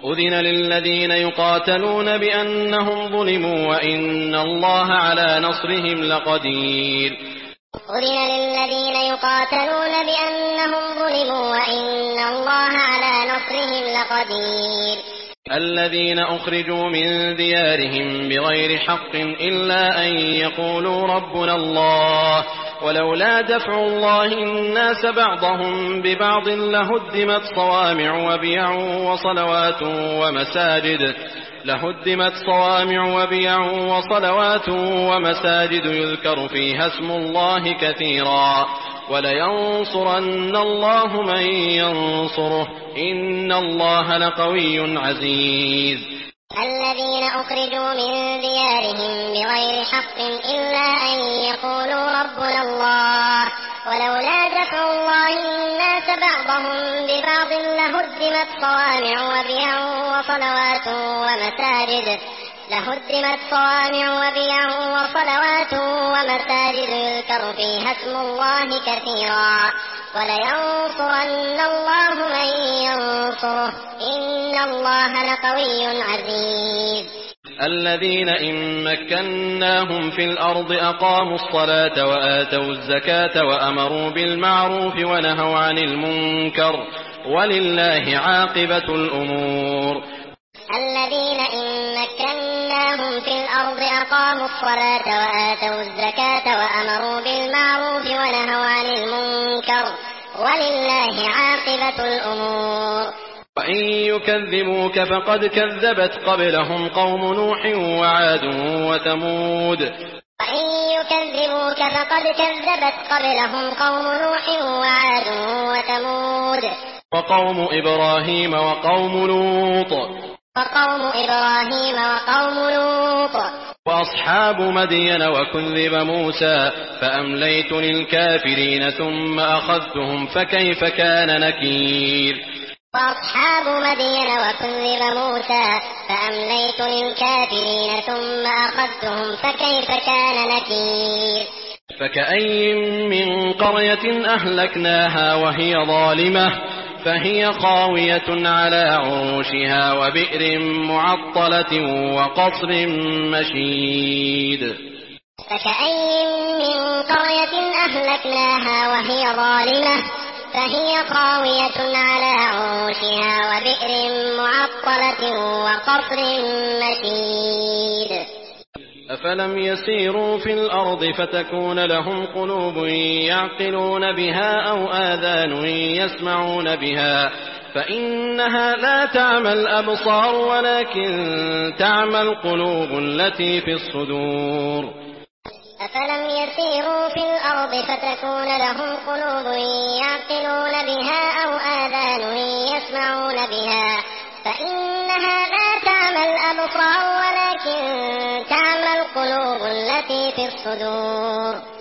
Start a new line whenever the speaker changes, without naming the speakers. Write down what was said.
أذن للذين يقاتلون بأنهم ظلموا وإن الله على نصرهم لقدير.
أذن للذين يقاتلون بأنهم ظلموا وإن الله على نصرهم لقدير.
الذين أخرجوا من ديارهم بغير حق إلا أن يقولوا ربنا الله ولولا دفع الله الناس بعضهم ببعض لهدمت صوامع وبيع وصلوات ومساجد يذكر فيها اسم الله كثيرا ولينصرن الله من ينصره إن الله لقوي عزيز.
الذين أخرجوا من ديارهم بغير حق إلا أن يقولوا ربنا الله ولولا دفع الله الناس بعضهم ببعض لهدمت صوامع وبيع وصلوات ومساجد يذكر فيها اسم الله كثيرا ولينصرن الله من ينصره إن الله لقوي عزيز.
الذين إن مكناهم في الأرض أقاموا الصلاة وآتوا الزكاة وأمروا بالمعروف ونهوا عن المنكر ولله عاقبة الأمور.
الذين إن مكناهم في الأرض أقاموا الصلاة وآتوا الزكاة وأمروا بالمعروف ونهوا عن المنكر ولله عاقبة الأمور.
وإن يكذبوك فقد كذبت قبلهم قوم نوح وعاد وثمود.
وإن يكذبوك فقد كذبت قبلهم قوم نوح وعاد وثمود.
وقوم إبراهيم وقوم لوط. وأصحاب مدين وكذب موسى فأمليت للكافرين ثم أخذتهم فكيف كان نكير.
وأصحاب مدين وكذب موسى فأمليت للكافرين ثم أخذتهم فكيف كان نكير.
فكأي من قرية أهلكناها وهي ظالمة فهي خاوية على عروشها وبئر معطلة وقصر مشيد.
فكأي من قرية أهلكناها وهي ظالمة فهي خاوية على عروشها وبئر معطلة وقصر مشيد.
أفلم يسيروا في الأرض فتكون لهم قلوب يعقلون بها أو آذان يسمعون بها فإنها لا تعمى الأبصار ولكن تعمى القلوب التي في الصدور.
أفلم يسيروا في الأرض فتكون لهم قلوب يعقلون بها أو آذان يسمعون بها فإنها لا تعمى الأبصار ولكن تعمى القلوب التي في الصدور.